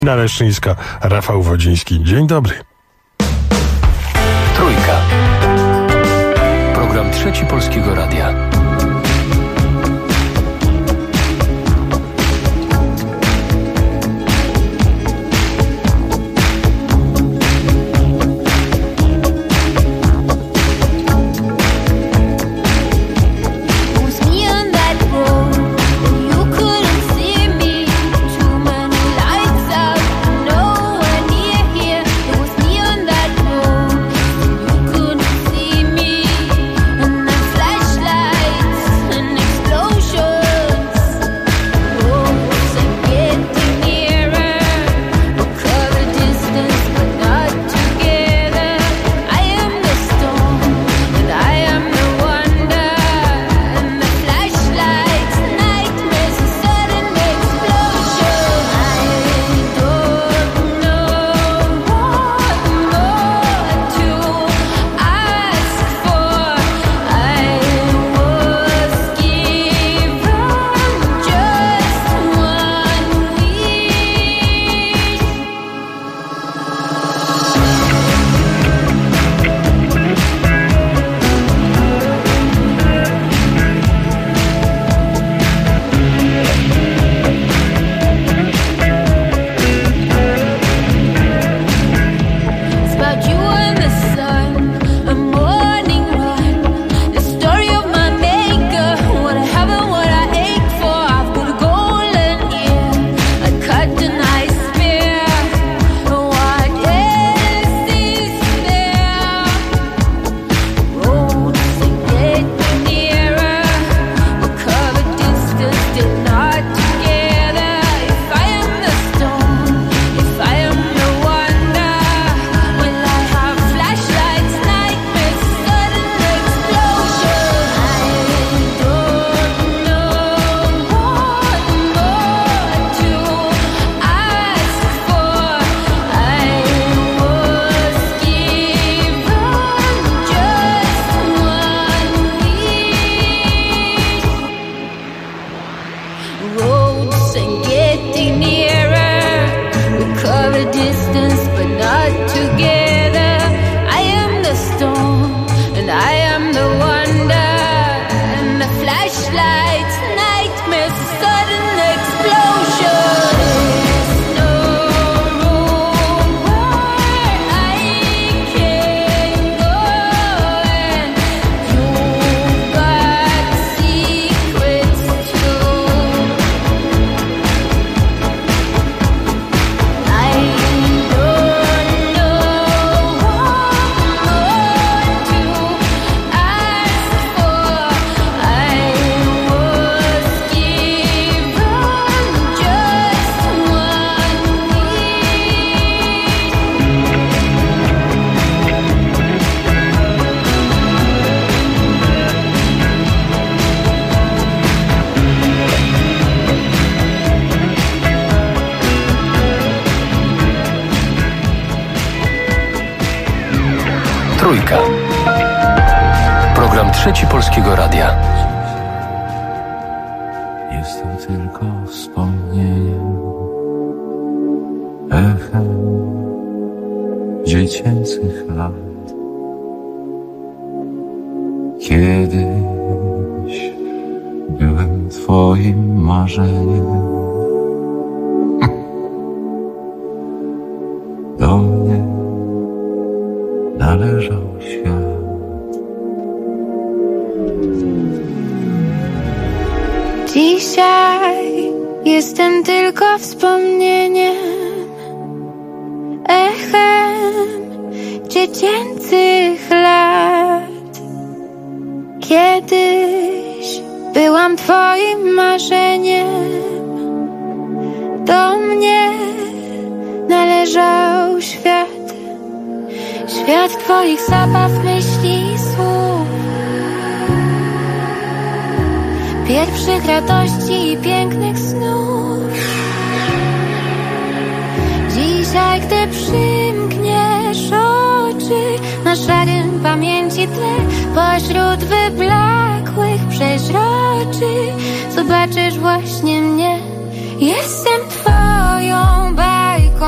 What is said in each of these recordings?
Leszczyńska, Rafał Wodziński. Dzień dobry. Trójka. Program Trzeci Polskiego Radia. Trójka. Program Trzeci Polskiego Radia. Jestem tylko wspomnieniem, echem dziecięcych lat. Kiedyś byłem twoim marzeniem. Do mnie należał świat. Dzisiaj jestem tylko wspomnieniem, echem dziecięcych lat. Kiedyś byłam twoim marzeniem. Do mnie należał świat. Świat twoich zabaw, myśli i słów, pierwszych radości i pięknych snów. Dzisiaj, gdy przymkniesz oczy, na szarym pamięci tle, pośród wyblakłych przeźroczy, zobaczysz właśnie mnie. Jestem twoją bajką.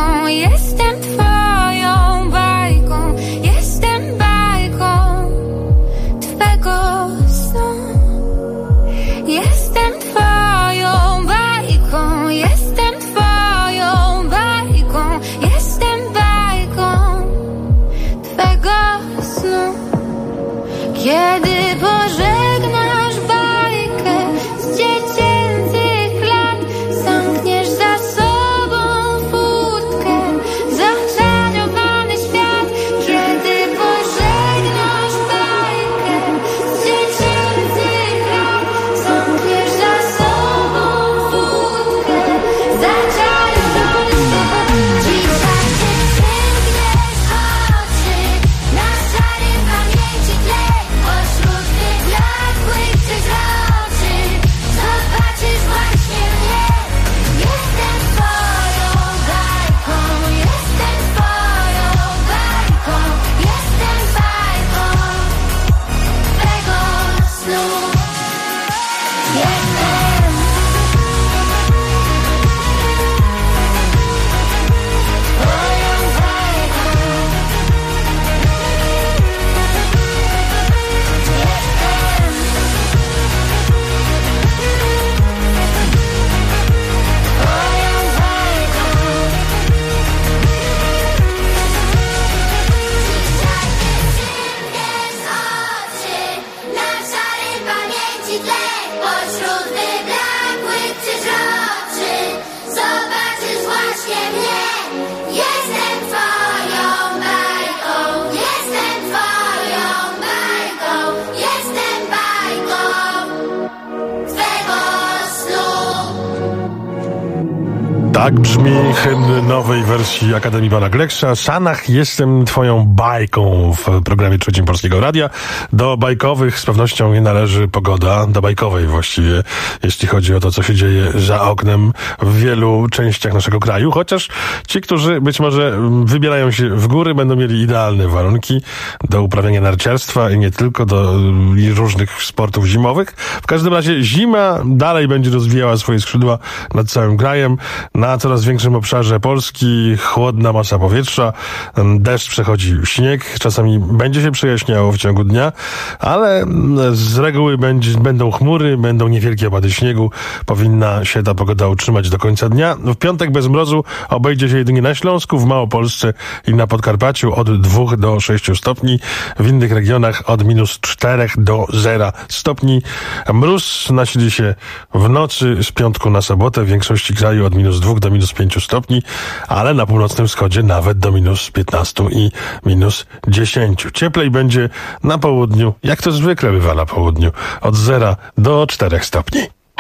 Tak brzmi hymn nowej wersji Akademii Pana Greksza. Sanach, jestem twoją bajką w programie Trzecim Polskiego Radia. Do bajkowych z pewnością nie należy pogoda, do bajkowej właściwie, jeśli chodzi o to, co się dzieje za oknem w wielu częściach naszego kraju. Chociaż ci, którzy być może wybierają się w góry, będą mieli idealne warunki do uprawiania narciarstwa i nie tylko, do różnych sportów zimowych. W każdym razie zima dalej będzie rozwijała swoje skrzydła nad całym krajem. Na coraz większym obszarze Polski chłodna masa powietrza, deszcz przechodzi w śnieg, czasami będzie się przejaśniało w ciągu dnia, ale z reguły będą chmury, będą niewielkie opady śniegu. Powinna się ta pogoda utrzymać do końca dnia. W piątek bez mrozu obejdzie się jedynie na Śląsku, w Małopolsce i na Podkarpaciu od 2 do 6 stopni. W innych regionach od -4 do 0 stopni. Mróz nasili się w nocy z piątku na sobotę w większości kraju od -2 do -5 stopni, ale na północnym wschodzie nawet do -15 i -10. Cieplej będzie na południu, jak to zwykle bywa na południu, od 0 do 4 stopni.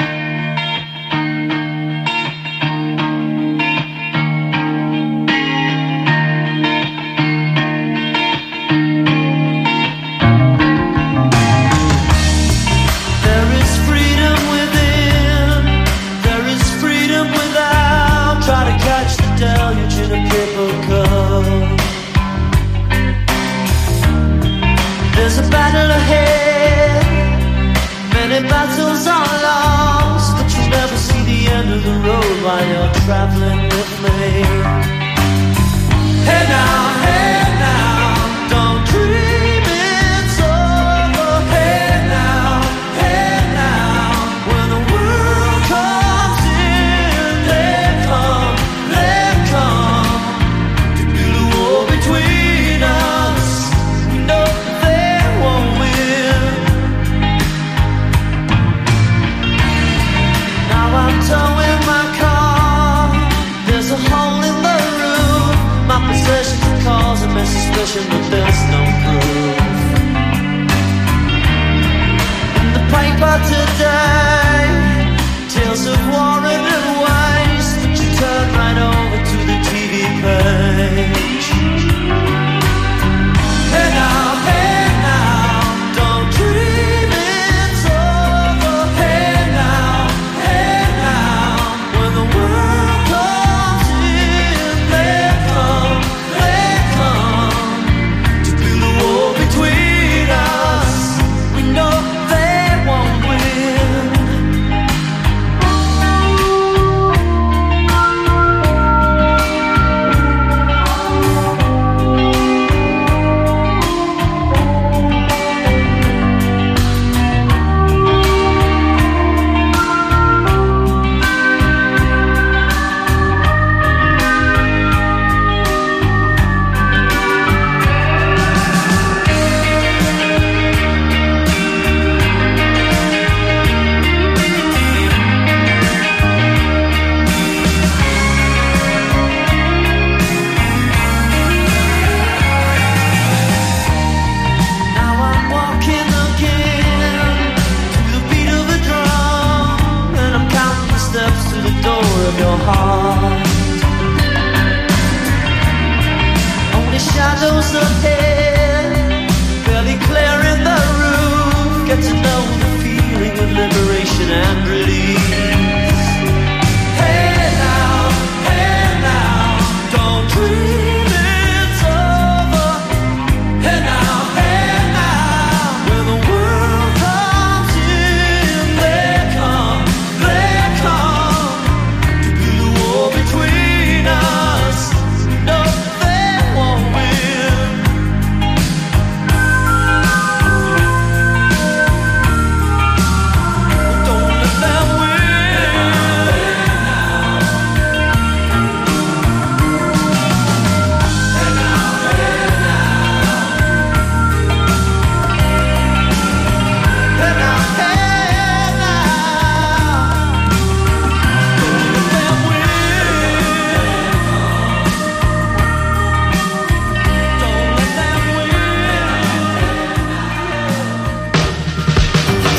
There's a battle ahead, many battles are lost, but you never see the end of the road while you're traveling with me. Hey now, don't dream it's over. Hey now, when the world comes in, they come to build a wall between us. No. I'm towing my car. There's a hole in the roof. My possessions are causing me suspicion, but there's no proof. In the paper today, tales of war and waste, but you turn right over to the TV page. Hey now, don't dream it's over. Hey now, when the world comes in, they come to build a wall between us. We know they won't win. Your heart, only shadows ahead, barely clearing the roof. Get to know the feeling of liberation and release. Hey now, don't dream it's over. Hey now, when the world comes in, they come. Between us, no, they won't win. Don't let them win. Hey now, hey now, don't let them win.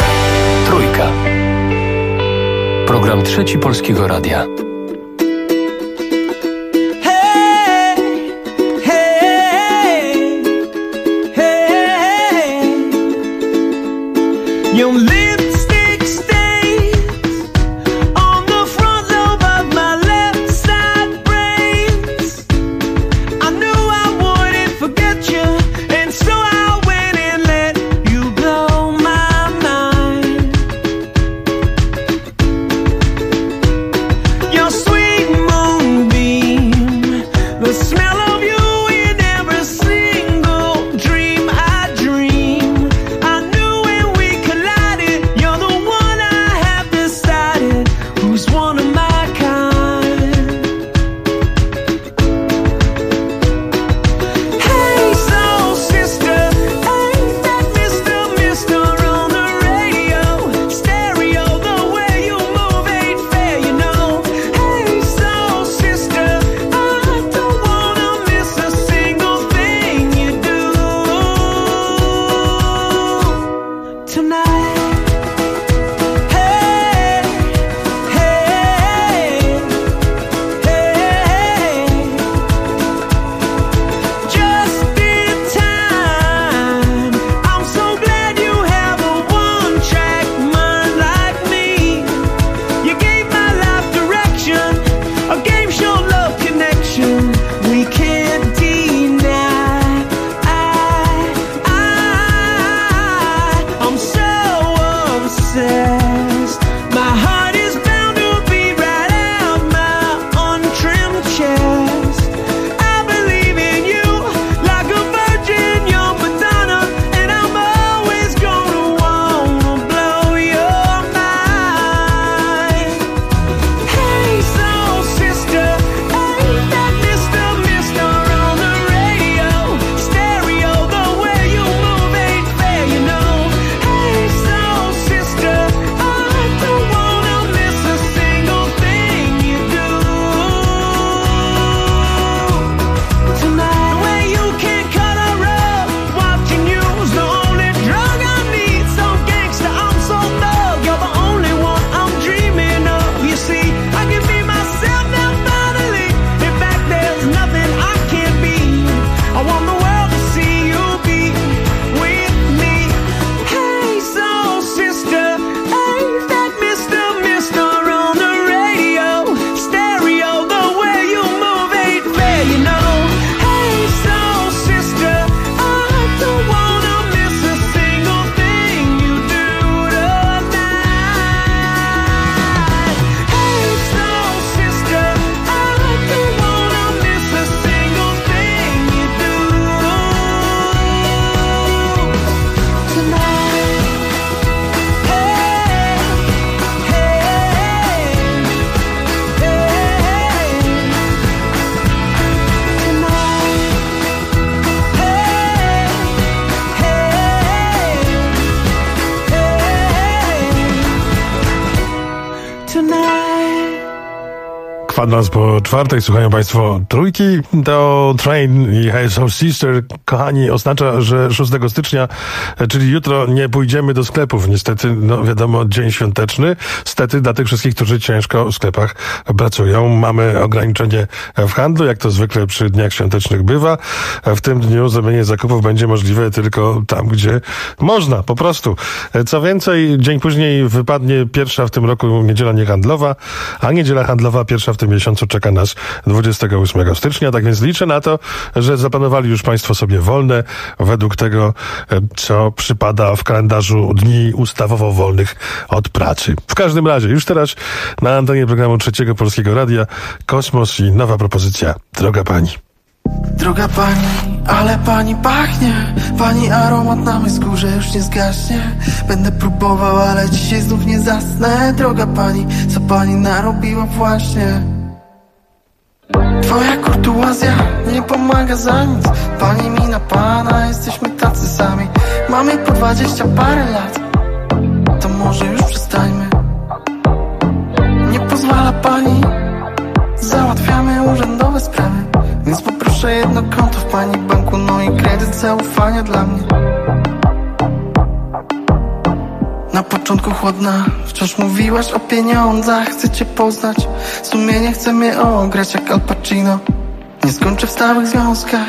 Trójka. Program Trzeci Polskiego Radia. Kwadrans po czwartej. Słuchają Państwo trójki. To Train i Hey Soul Sister, kochani, oznacza, że 6 stycznia, czyli jutro, nie pójdziemy do sklepów. Niestety, no wiadomo, dzień świąteczny. Stety dla tych wszystkich, którzy ciężko w sklepach pracują. Mamy ograniczenie w handlu, jak to zwykle przy dniach świątecznych bywa. W tym dniu zrobienie zakupów będzie możliwe tylko tam, gdzie można, po prostu. Co więcej, dzień później wypadnie pierwsza w tym roku niedziela niehandlowa, a niedziela handlowa pierwsza w tym miesiącu czeka nas 28 stycznia, tak więc liczę na to, że zaplanowali już Państwo sobie wolne według tego, co przypada w kalendarzu dni ustawowo wolnych od pracy. W każdym razie, już teraz na antenie programu Trzeciego Polskiego Radia Kosmos i nowa propozycja Droga Pani. Droga Pani, ale Pani pachnie. Pani aromat na mej skórze już nie zgaśnie. Będę próbował, ale dzisiaj znów nie zasnę. Droga Pani, co Pani narobiła właśnie? Twoja kurtuazja nie pomaga za nic. Pani mi na Pana, jesteśmy tacy sami. Mamy po 20 parę lat, to może już przestańmy. Nie pozwala Pani, załatwiamy urzędowe sprawy. Więc poproszę jedno konto w Pani banku, no i kredyt zaufania dla mnie. Na początku chłodna, wciąż mówiłaś o pieniądzach. Chcę Cię poznać, sumienie chce mnie ograć jak Al Pacino. Nie skończę w stałych związkach.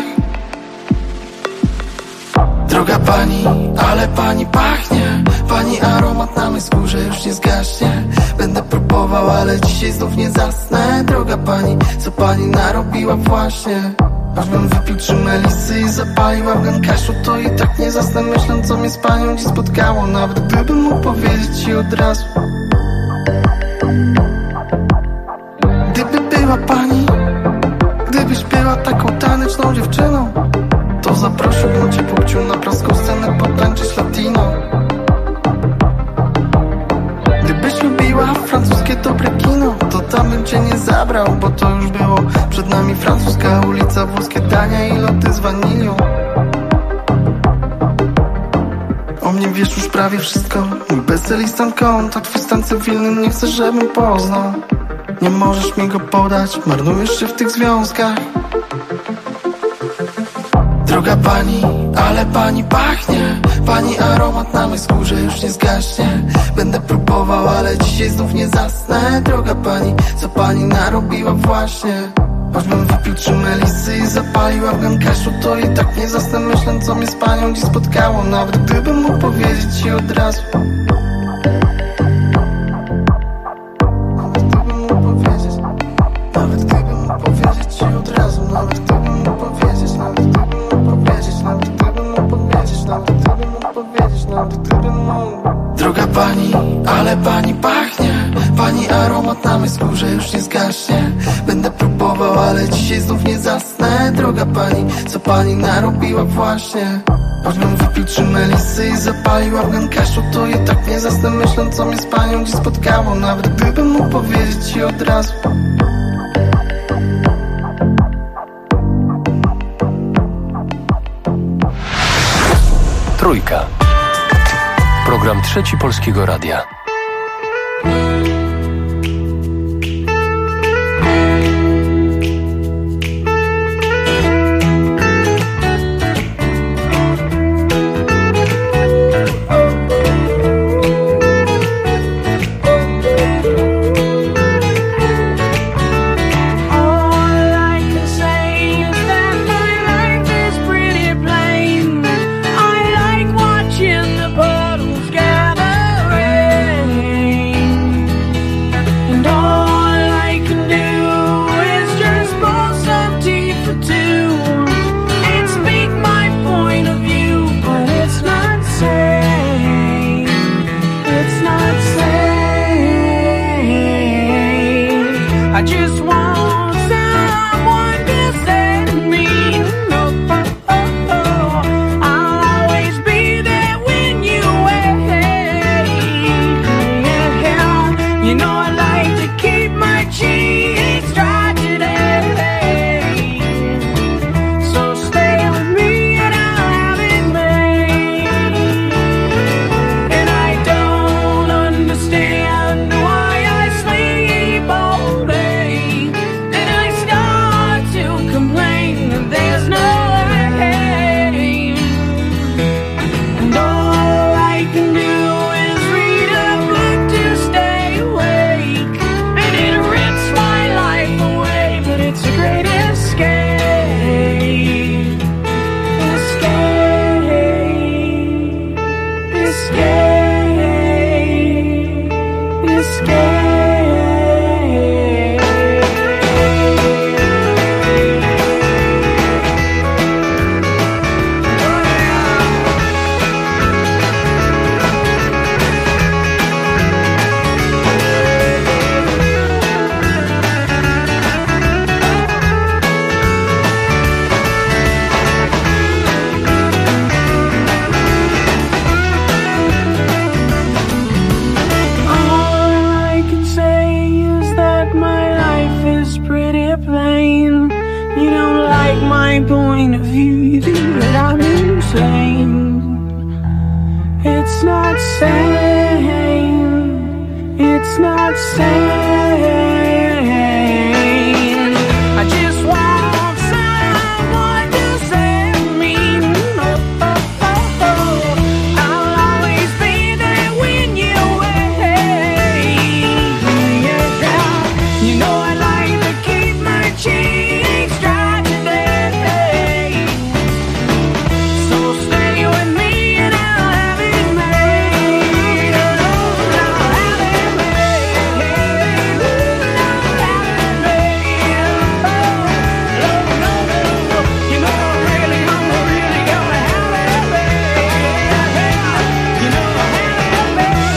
Droga Pani, ale Pani pachnie. Pani aromat na mej skórze już nie zgaśnie. Będę próbował, ale dzisiaj znów nie zasnę. Droga Pani, co Pani narobiła właśnie? Aż bym wypił 3 melisy i zapaliła w gękaszu, to i tak nie zasnę, myśląc, co mnie z Panią dziś spotkało. Nawet gdybym mógł powiedzieć Ci od razu. Gdyby była Pani, gdybyś była taką taneczną dziewczyną, to zaprosiłbym Cię płciu na praską scenę potańczyć latino. Gdybyś lubiła francuskie dobre kino, to tam bym Cię nie zabrał, bo to już było. Przed nami francuska ulica, włoskie dania i loty z wanilią. O mnie wiesz już prawie wszystko. Mój PESEL i stan konta, twój stan cywilny nie chcę, żebym poznał. Nie możesz mi go podać, marnujesz się w tych związkach. Droga Pani, ale Pani pachnie. Pani aromat na mej skórze już nie zgaśnie. Będę próbował, ale dzisiaj znów nie zasnę. Droga Pani, co Pani narobiła właśnie? Choćbym wypił 3 melisy i zapaliła w gękaszu, to i tak nie zasnę, myśląc, co mnie z Panią dziś spotkało. Nawet gdybym mógł powiedzieć Ci od razu. Nawet gdybym mógł powiedzieć. Nawet gdybym mógł powiedzieć Ci od razu. Nawet gdybym mógł powiedzieć. Nawet gdybym mógł powiedzieć. Nawet gdybym mógł powiedzieć. Nawet gdybym mógł powiedzieć. Nawet gdybym mógł. Droga Pani, ale Pani pachnie. Pani aromat na mej skórze już nie zgaśnie. Będę próbował, ale dzisiaj znów nie zasnę. Droga Pani, co Pani narobiła właśnie? Choćbym wypił 3 melisy i zapaliła w gękaszu, to i tak nie zasnę, myśląc, co mnie z Panią dziś spotkało. Nawet gdybym mógł powiedzieć Ci od razu. Trójka. Program Trzeci Polskiego Radia. I like watching the puddles gather. like my point of view, that I'm insane. It's not sane. It's not sane. I just want someone to save me. I'll always be there when you're away. Yeah. You know I like to keep my cheeks dry today. So stay with me and I'll have it made. I'll have it made. I'll have it made. No, you know I'm really gonna have it made. You know I'll have it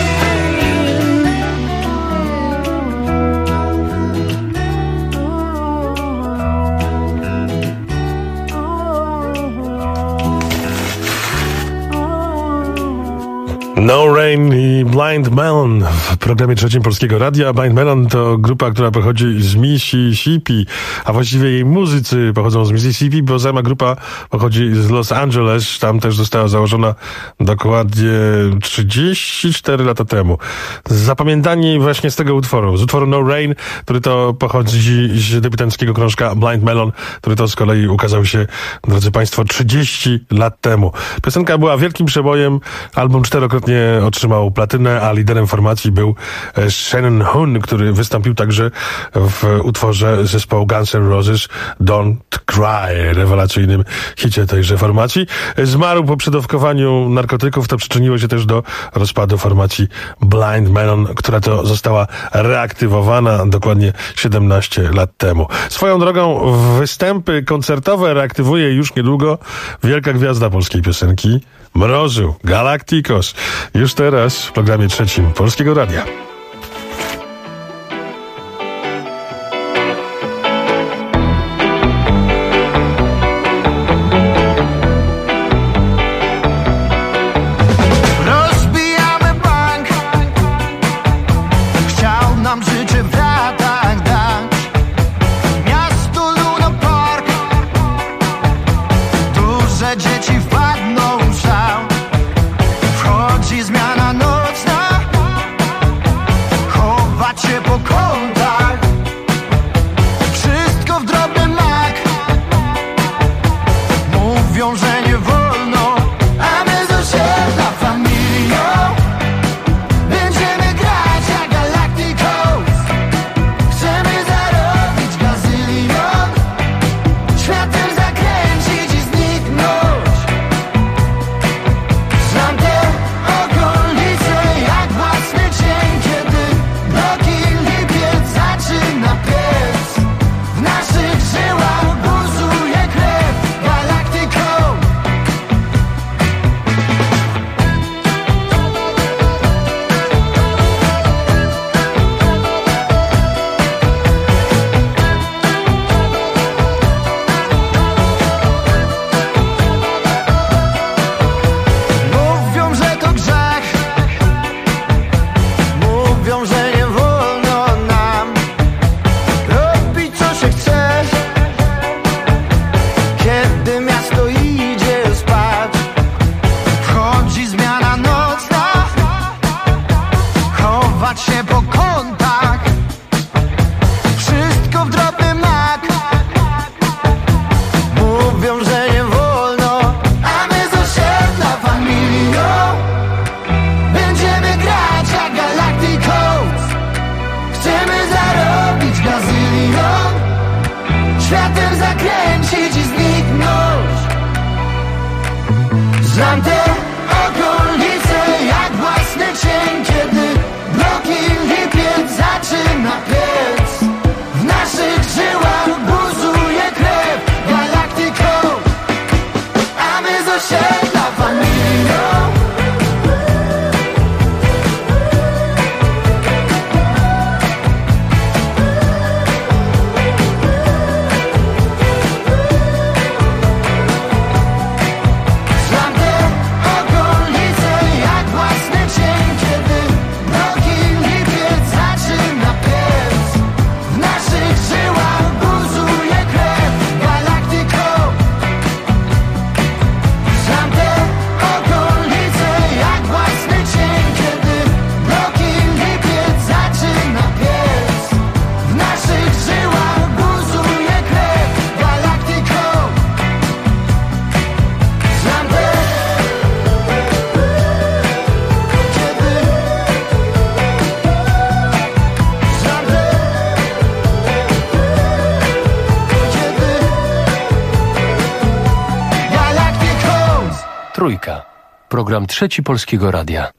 No Rain i Blind Melon w programie trzecim Polskiego Radia. Blind Melon to grupa, która pochodzi z Mississippi, a właściwie jej muzycy pochodzą z Mississippi, bo sama grupa pochodzi z Los Angeles. Tam też została założona dokładnie 34 lata temu. Zapamiętani właśnie z tego utworu, z utworu No Rain, który to pochodzi z debiutanckiego krążka Blind Melon, który to z kolei ukazał się, drodzy Państwo, 30 lat temu. Piosenka była wielkim przebojem, album 4-krotnie otrzymał platynę, a liderem formacji był Shannon Hoon, który wystąpił także w utworze zespołu Guns N' Roses Don't Cry, rewelacyjnym hicie tejże formacji. Zmarł po przedawkowaniu narkotyków, to przyczyniło się też do rozpadu formacji Blind Melon, która to została reaktywowana dokładnie 17 lat temu. Swoją drogą występy koncertowe reaktywuje już niedługo wielka gwiazda polskiej piosenki, Mrozu, Galacticos. Już teraz w programie trzecim Polskiego Radia. Rozbijamy bank. Chciał nam życie w ratach dać. Miasto Luna Park. Duże dzieci wpadną w szał. Wchodzi zmiana nocna. Trójka. Program Trzeci Polskiego Radia.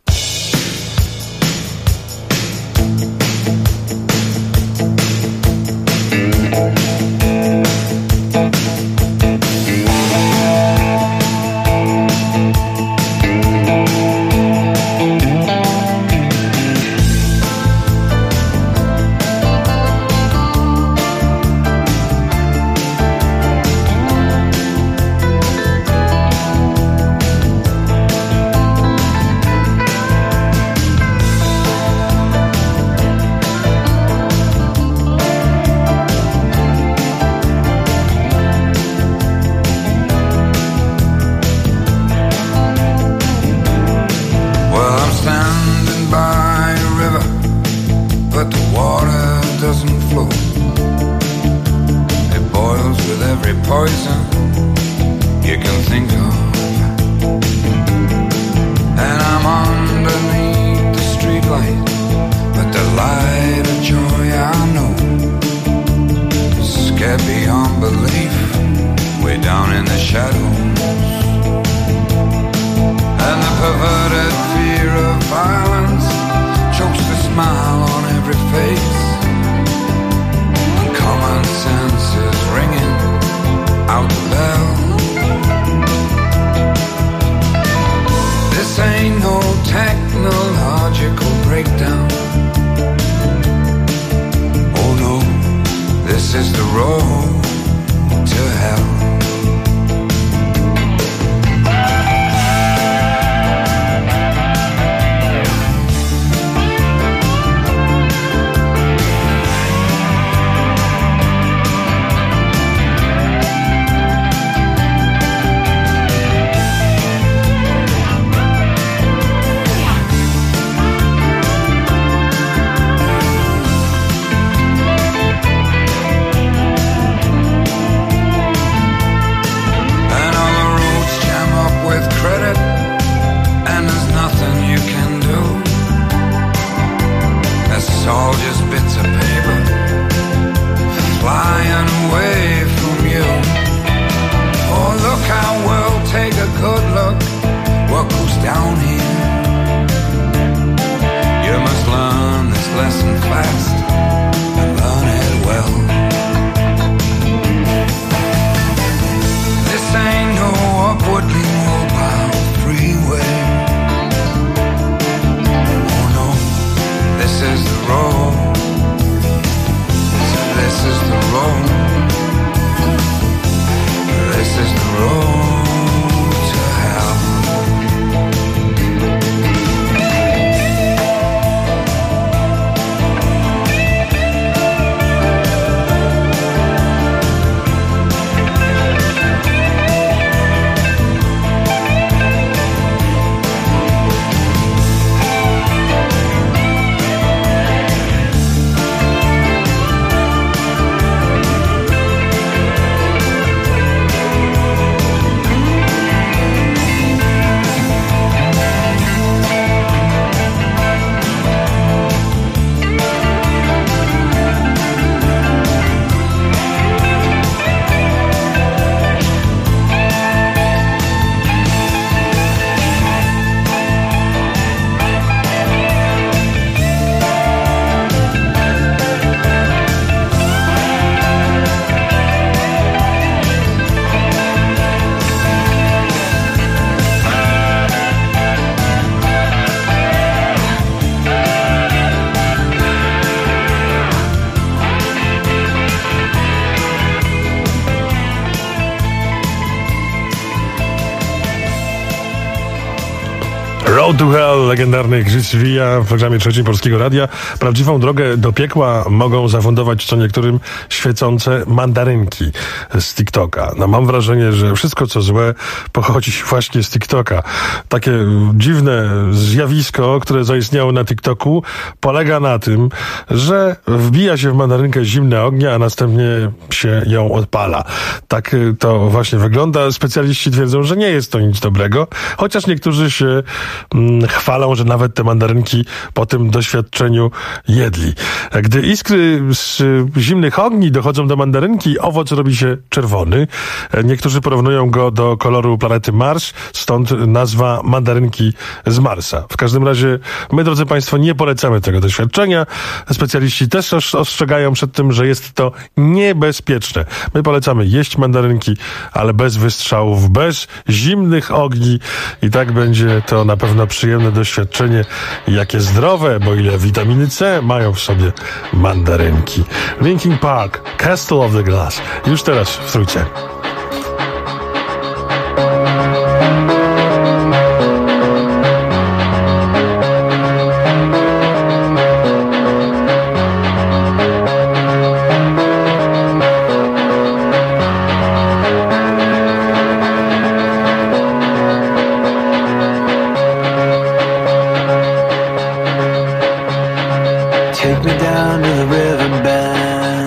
Road to Hell, legendarny Chris Villa w programie Trzecim Polskiego Radia. Prawdziwą drogę do piekła mogą zafundować co niektórym świecące mandarynki z TikToka. No mam wrażenie, że wszystko co złe pochodzi właśnie z TikToka. Takie dziwne zjawisko, które zaistniało na TikToku, polega na tym, że wbija się w mandarynkę zimne ognia, a następnie się ją odpala. Tak to właśnie wygląda. Specjaliści twierdzą, że nie jest to nic dobrego, chociaż niektórzy się chwalą, że nawet te mandarynki po tym doświadczeniu jedli. Gdy iskry z zimnych ogni dochodzą do mandarynki, owoc robi się czerwony. Niektórzy porównują go do koloru planety Mars, stąd nazwa mandarynki z Marsa. W każdym razie my, drodzy Państwo, nie polecamy tego doświadczenia. Specjaliści też ostrzegają przed tym, że jest to niebezpieczne. My polecamy jeść mandarynki, ale bez wystrzałów, bez zimnych ogni i tak będzie to na pewno przyjemne doświadczenie, jakie zdrowe, bo ile witaminy C mają w sobie mandarynki. Linkin Park, Castle of the Glass. Już teraz w Trójce. Take me down to the riverbed.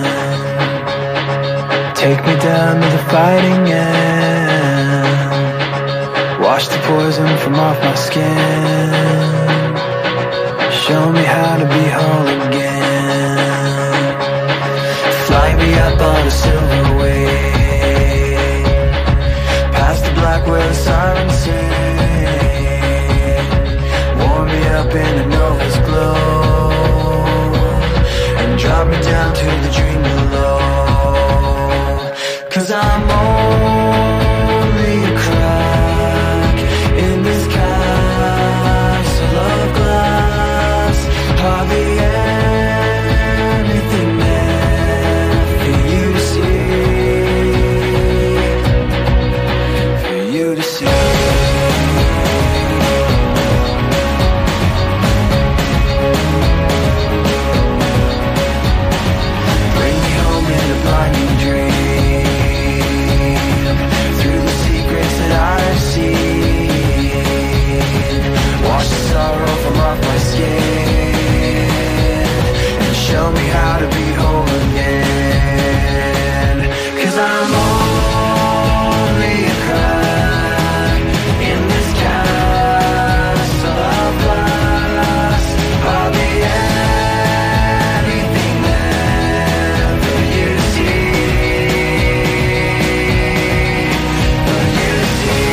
Take me down to the fighting end. Wash the poison from off my skin. Show me how to be whole again. Fly me up on a silver wave, past the black where the sirens sing. Warm me up in the Nova's glow. Drop me down to the dream below. 'Cause I'm only a crack in this castle of glass. Hardly anything there for you to see, for you to see. Show me how to be whole again. 'Cause I'm only a crack in this castle of glass. Hardly anything there for you to see, for you to see.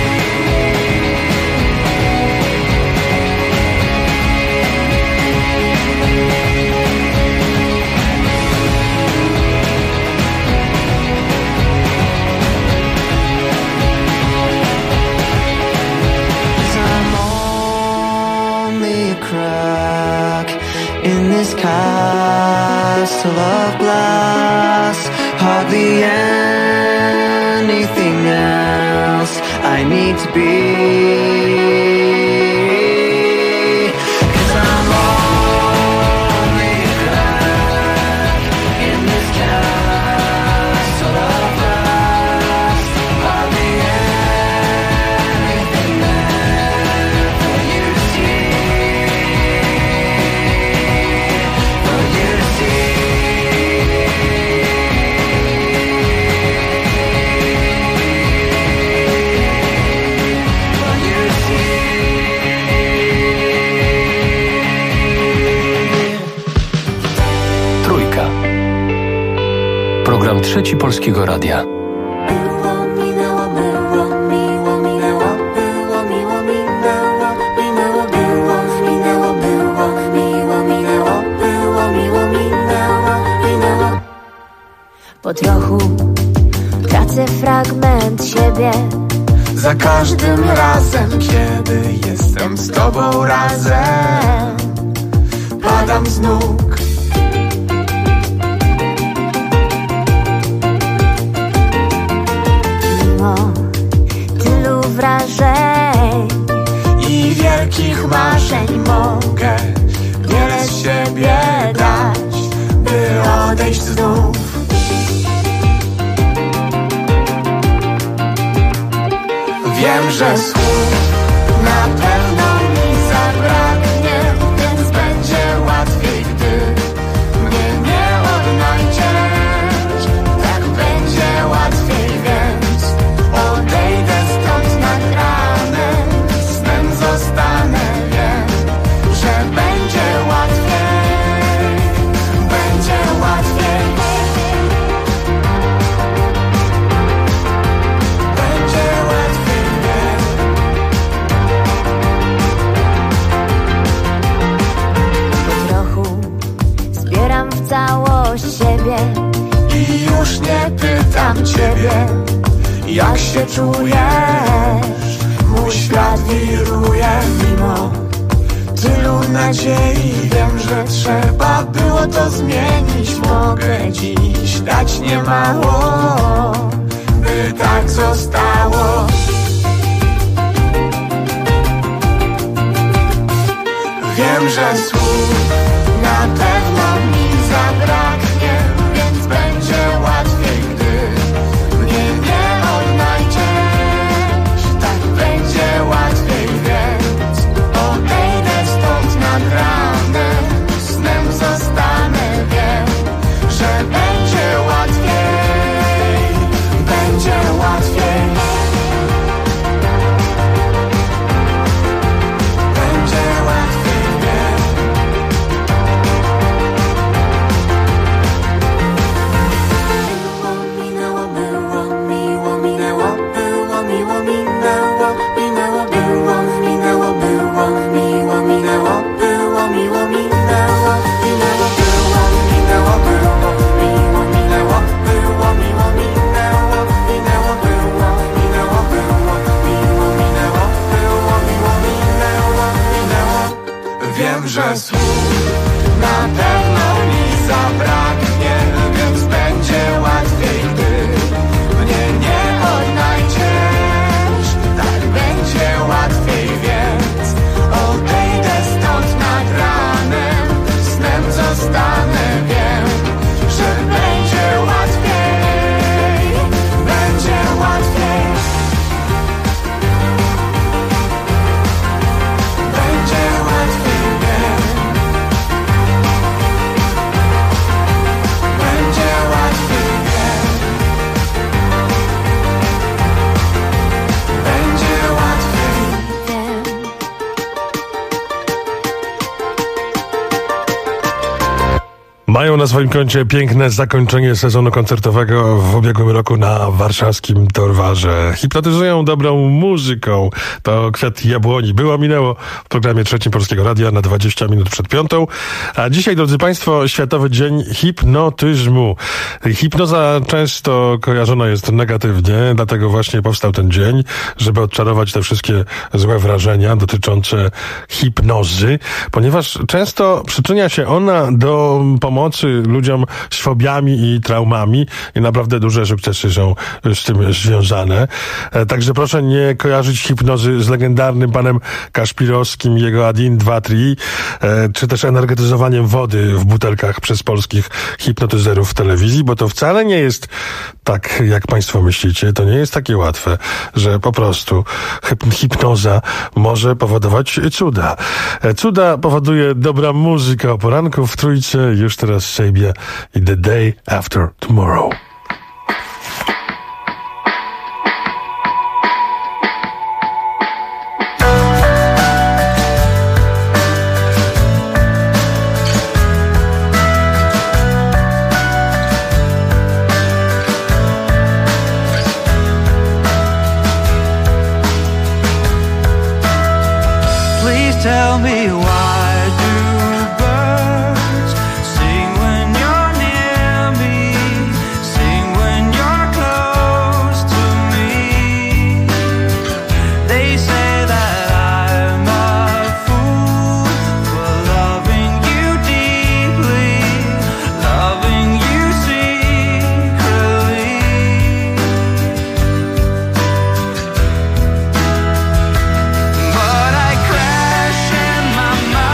In this castle of glass, hardly anything else I need to be. 'Cause I'm only a crack in this castle of glass, hardly anything there for you to see. Program Trzeci Polskiego Radia. Było, minęło, było, miło, minęło, było, miło, minęło, minęło, było, minęło, było, miło, minęło, było, miło, minęło, minęło. Po trochu tracę fragment siebie. Za każdym razem, kiedy jestem z tobą razem, padam z nóg. Mimo tylu wrażeń I wielkich marzeń mogę wiele z siebie dać, by odejść znów. Wiem, że słów na pewno mi zabraknie, więc będzie łatwiej, gdy mnie nie odnajdziesz. Tak będzie łatwiej, więc odejdę stąd nad ranem, snem zostanę. wie, jak się czujesz. Mój świat wiruje mimo tylu nadziei. Wiem, że trzeba było to zmienić. Mogę dziś dać niemało, by tak zostało. Wiem, że słów na pewno mi zabraknie, więc będzie łatwiej, gdy mnie nie odnajdziesz. Tak będzie łatwiej, więc odejdę stąd nad ranem. Snem zostanę, wiem, że będzie łatwiej. Będzie łatwiej. Będzie łatwiej, wiem. Minęło, było, miło, minęło, było, miło, minęło, minęło, było, minęło, było, miło, minęło, było, miło, minęło, minęło, było, minęło, było, miło, minęło, było, miło, minęło, minęło, było, minęło, było, miło, minęło, było, miło, minęło, minęło. Wiem, że słów na pewno mi zabraknie, więc będzie łatwiej, gdy mnie nie odnajdziesz. Tak będzie łatwiej, więc odejdę stąd nad ranem. Snem zostanę, wiem, że będzie łatwiej. Będzie łatwiej. Będzie łatwiej, wiem. Będzie łatwiej, wiem. Będzie łatwiej, wiem. Mają na swoim koncie piękne zakończenie sezonu koncertowego w ubiegłym roku na warszawskim Torwarze. Hipnotyzują dobrą muzyką. To Kwiat Jabłoni. Było, minęło w programie Trzecim Polskiego Radia na 20 minut przed 5. A dzisiaj, drodzy Państwo, Światowy Dzień Hipnotyzmu. Hipnoza często kojarzona jest negatywnie, dlatego właśnie powstał ten dzień, żeby odczarować te wszystkie złe wrażenia dotyczące hipnozy, ponieważ często przyczynia się ona do pomocy ludziom z fobiami i traumami i naprawdę duże sukcesy są z tym związane. Także proszę nie kojarzyć hipnozy z legendarnym panem Kaszpirowskim, jego Adin 2-3, czy też energetyzowaniem wody w butelkach przez polskich hipnotyzerów w telewizji, bo to wcale nie jest tak, jak Państwo myślicie. To nie jest takie łatwe, że po prostu hipnoza może powodować cuda. Cuda powoduje dobra muzyka o poranku w Trójce. Już teraz Sabia i The Day After Tomorrow. Please tell me why do birds sing when you're near me, sing when you're close to me. They say that I'm a fool for loving you deeply, loving you secretly. But I crash in my mind.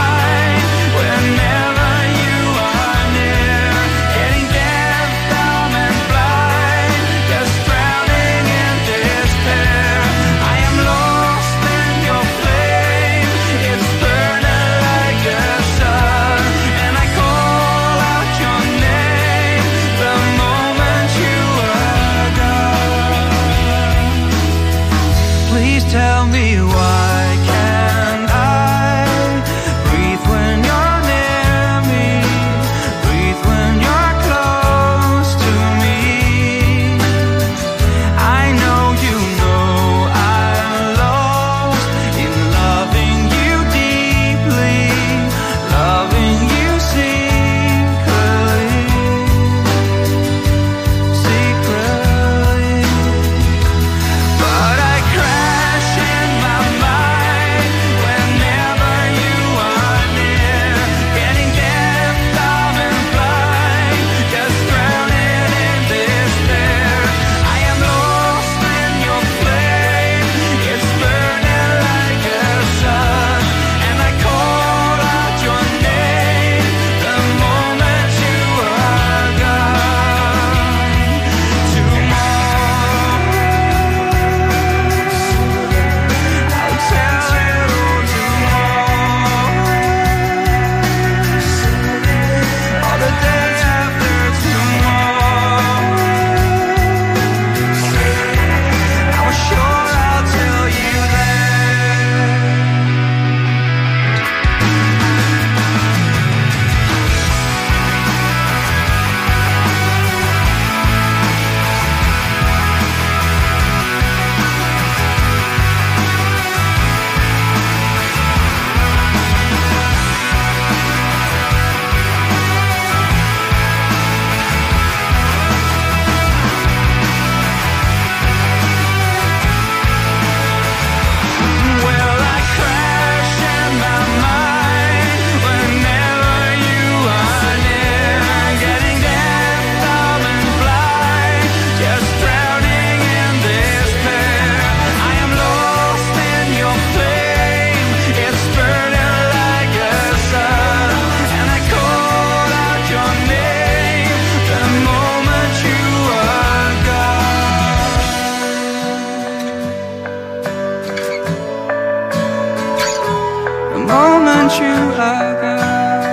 you again.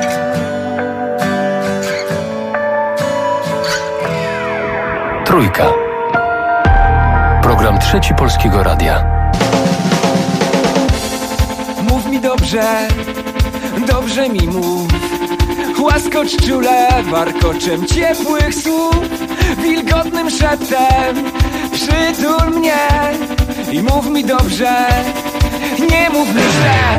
Trójka. Program Trzeci Polskiego Radia. Mów mi dobrze, dobrze mi mów. Łaskocz czule warkoczem ciepłych słów, wilgotnym szeptem przytul mnie i mów mi dobrze, nie mów mi źle.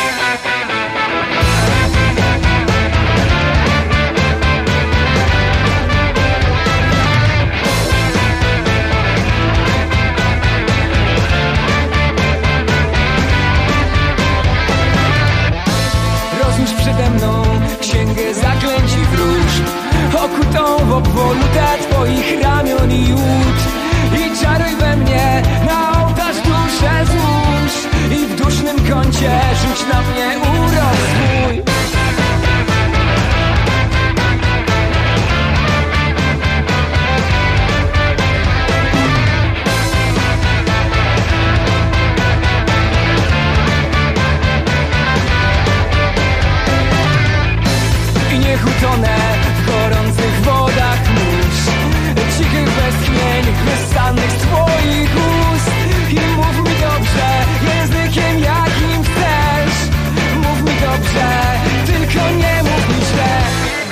Rozłóż przede mną księgę zaklęć i wróżb, okutą w obwolutę twoich ramion i ud. I czaruj we mnie, na ołtarz duszę złóż i w dusznym kącie rzuć na mnie urok swój. I niech utonę w gorących wodach mórz, cichych westchnień wystannych z twoich ust. I mów mi dobrze, językiem jakim chcesz. Mów mi dobrze, tylko nie mów mi źle.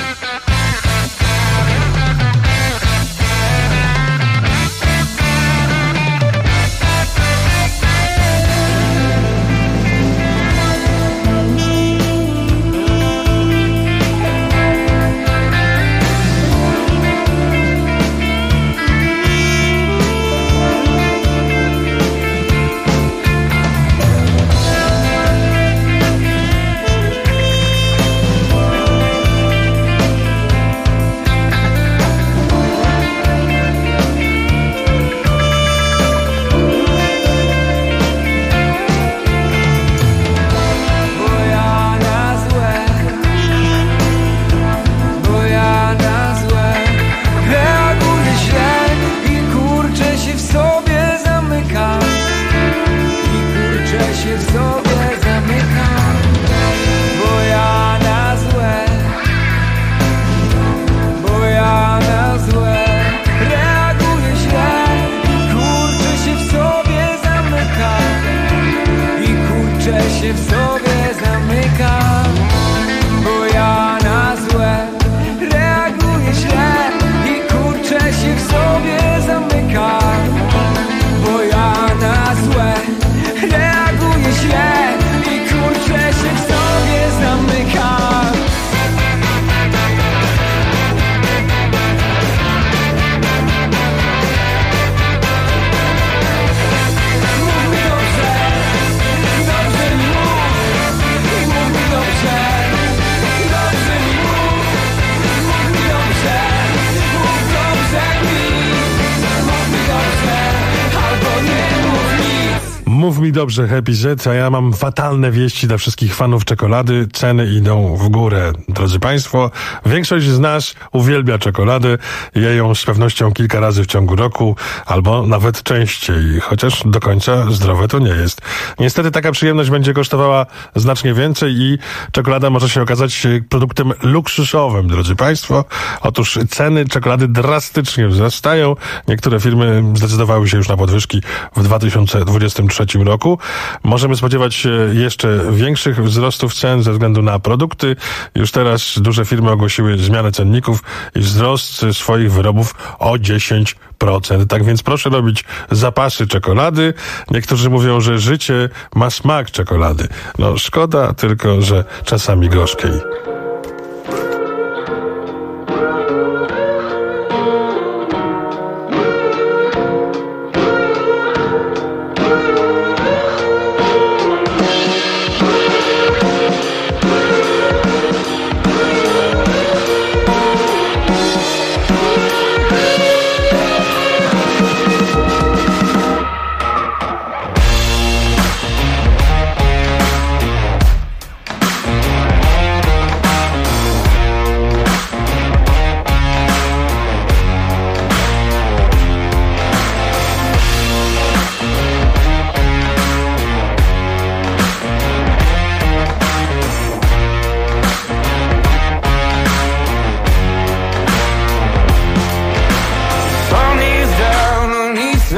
Mów mi dobrze, Happy Z, a ja mam fatalne wieści dla wszystkich fanów czekolady. Ceny idą w górę, drodzy Państwo. Większość z nas uwielbia czekoladę. Je ją z pewnością kilka razy w ciągu roku, albo nawet częściej, chociaż do końca zdrowe to nie jest. Niestety taka przyjemność będzie kosztowała znacznie więcej i czekolada może się okazać produktem luksusowym, drodzy Państwo. Otóż ceny czekolady drastycznie wzrastają. Niektóre firmy zdecydowały się już na podwyżki w 2023 roku. Możemy spodziewać się jeszcze większych wzrostów cen ze względu na produkty. Już teraz duże firmy ogłosiły zmianę cenników i wzrost swoich wyrobów o 10%. Tak więc proszę robić zapasy czekolady. Niektórzy mówią, że życie ma smak czekolady. No szkoda tylko, że czasami gorzkiej.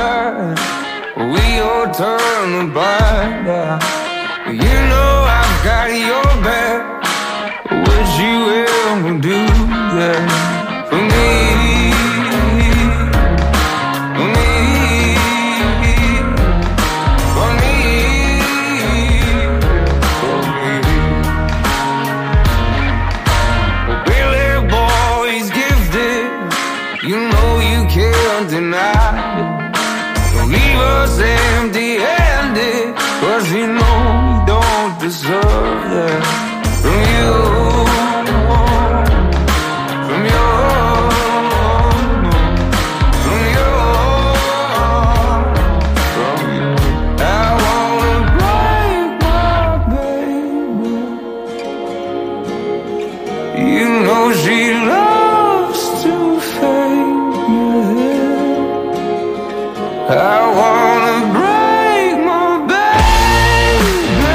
side. We all turn blind eye. You know I've got your back. Would you ever do that for me? For me? For me? For me? Billy boy's gifted. You know you can't deny it. Don't leave us empty-handed, 'cause you know we don't deserve that from you, from you, from you, from you. I wanna break my baby. You know she loves to fake it. I wanna break my baby.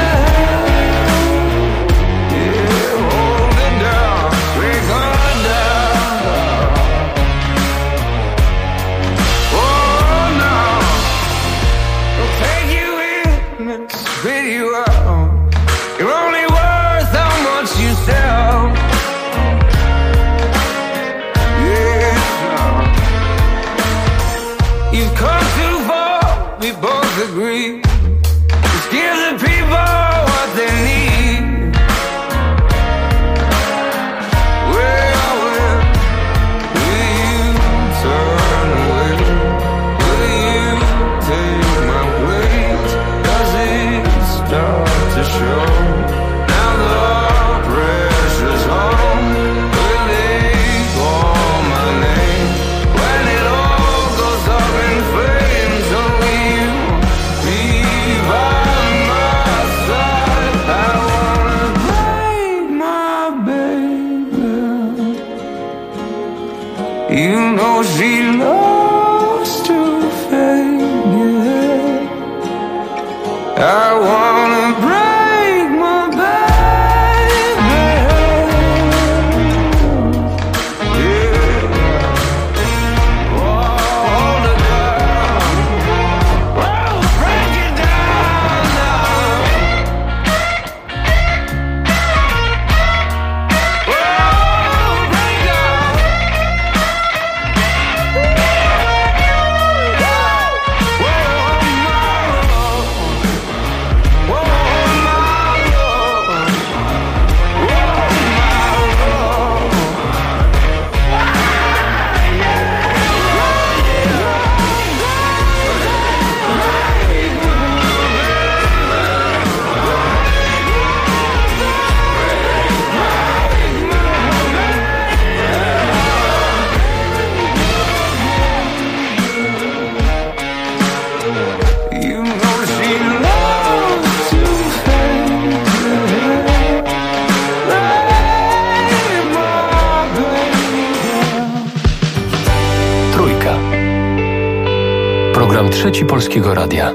Yeah, hold it down, break her down. Oh no, I'll take you in and spit you out. You're only worth how much you sell. Yeah, you've come too far, we both agree. Just give the people what they need. Well, will you turn away? Will you take my place? Does it start to show? Now the pressure's on. Will they call my name? When it all goes up in flames, oh, will you be by my side? I wanna break my baby. You know she loves to fake it. I wanna break my baby. Yeah. Oh, hold it down. Oh, break it down now. Oh, break it down. You know she loves to fake it. Break my baby. Trójka. Program Trzeci Polskiego Radia.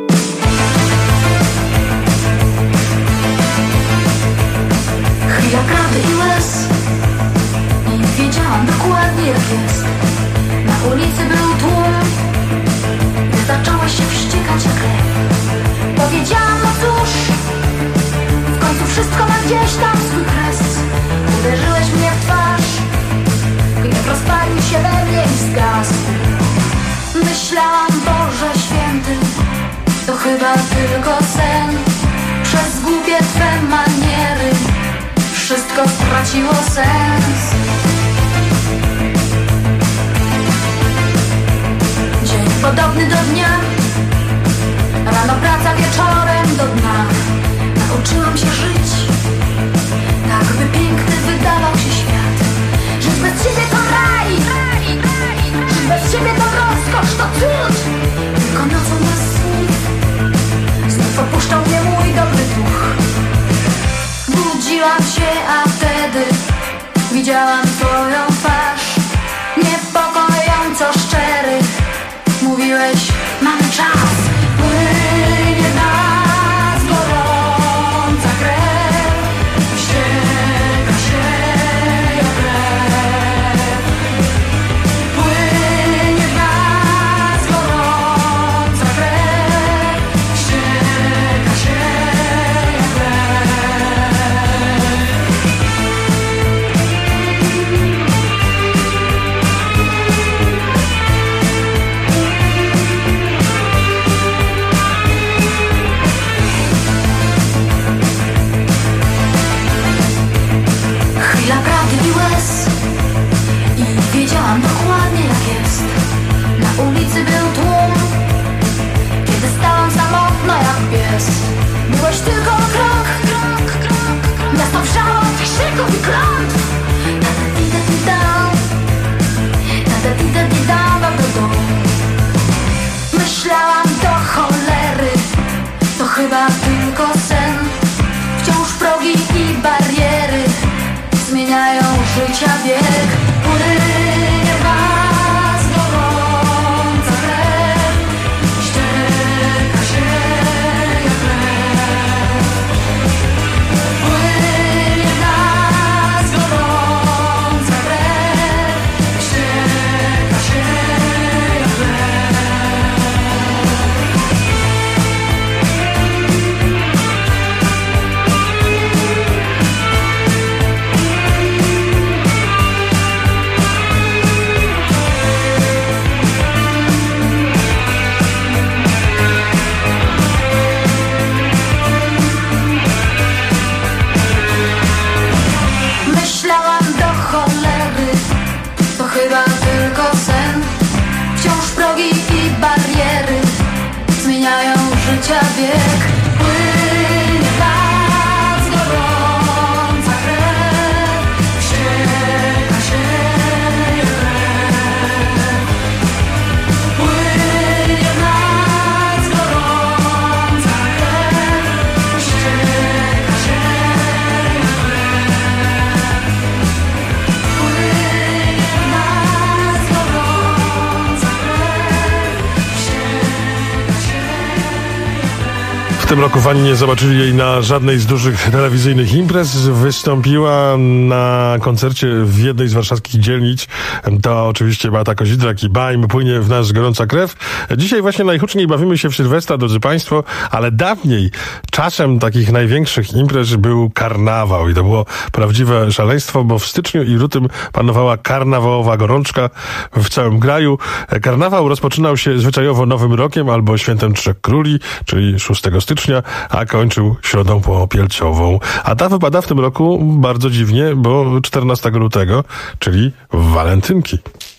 Chwila prawdy i łez. Nie wiedziałam dokładnie jak jest. Na ulicy był tłum. Gdy zacząłeś się wściekać jak lew, powiedziałam, no cóż, w końcu wszystko ma gdzieś tam swój kres. Uderzyłeś mnie w twarz, gniew rozpalił się we mnie i zgasł. Myślałam, Boże święty, to chyba tylko sen. Przez głupie twe maniery wszystko straciło sens. Dzień podobny do dnia, rano praca, wieczorem do dna. Nauczyłam się żyć, tak by piękny wydawał się świat. Żyć bez ciebie to raj, żyć bez ciebie to rozkosz, to cud. Tylko nocą bez słów znów opuszczał mnie mój dobry duch. Budziłam się, a wtedy widziałam twoją twarz, niepokojąco szczery. Mówiłeś, mam życia bieg. Płynie w nas gorąca krew, wścieka się krew. Płynie w nas gorąca krew, wścieka się krew. Płynie w nas gorąca krew, wścieka się krew. W tym roku fani nie zobaczyli jej na żadnej z dużych telewizyjnych imprez. Wystąpiła na koncercie w jednej z warszawskich dzielnic. To oczywiście Beata Kozidrak i Bajm, płynie w nas gorąca krew. Dzisiaj właśnie najhuczniej bawimy się w Sylwestra, drodzy Państwo, ale dawniej czasem takich największych imprez był karnawał i to było prawdziwe szaleństwo, bo w styczniu i lutym panowała karnawałowa gorączka w całym kraju. Karnawał rozpoczynał się zwyczajowo Nowym Rokiem albo Świętem Trzech Króli, czyli 6 stycznia, a kończył Środą Popielciową. A ta wypada w tym roku bardzo dziwnie, bo 14 lutego, czyli w walentynki.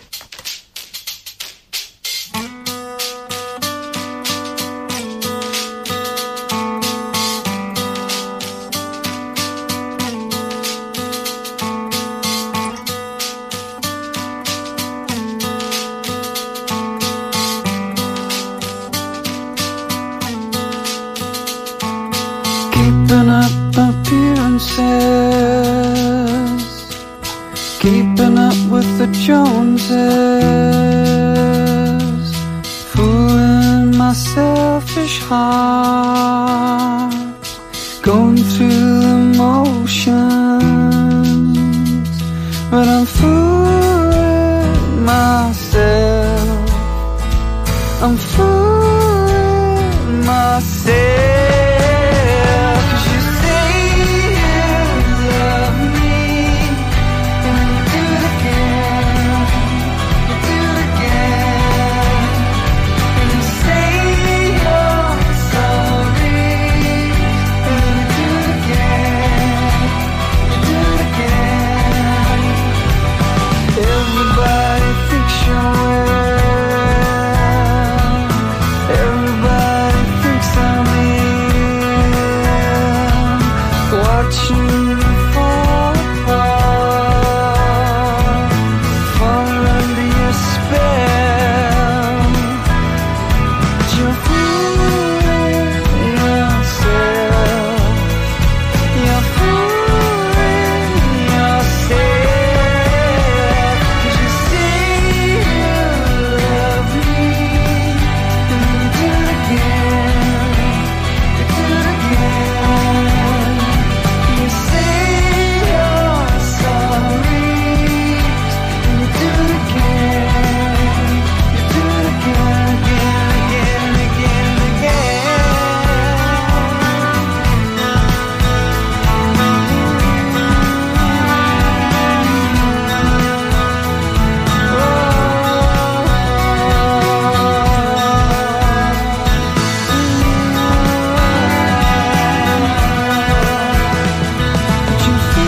Keeping up appearances, keeping up with the Joneses, fooling my selfish heart, going through the motions, but I'm fooling myself, I'm fooling myself.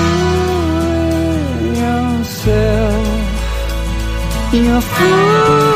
You're fooling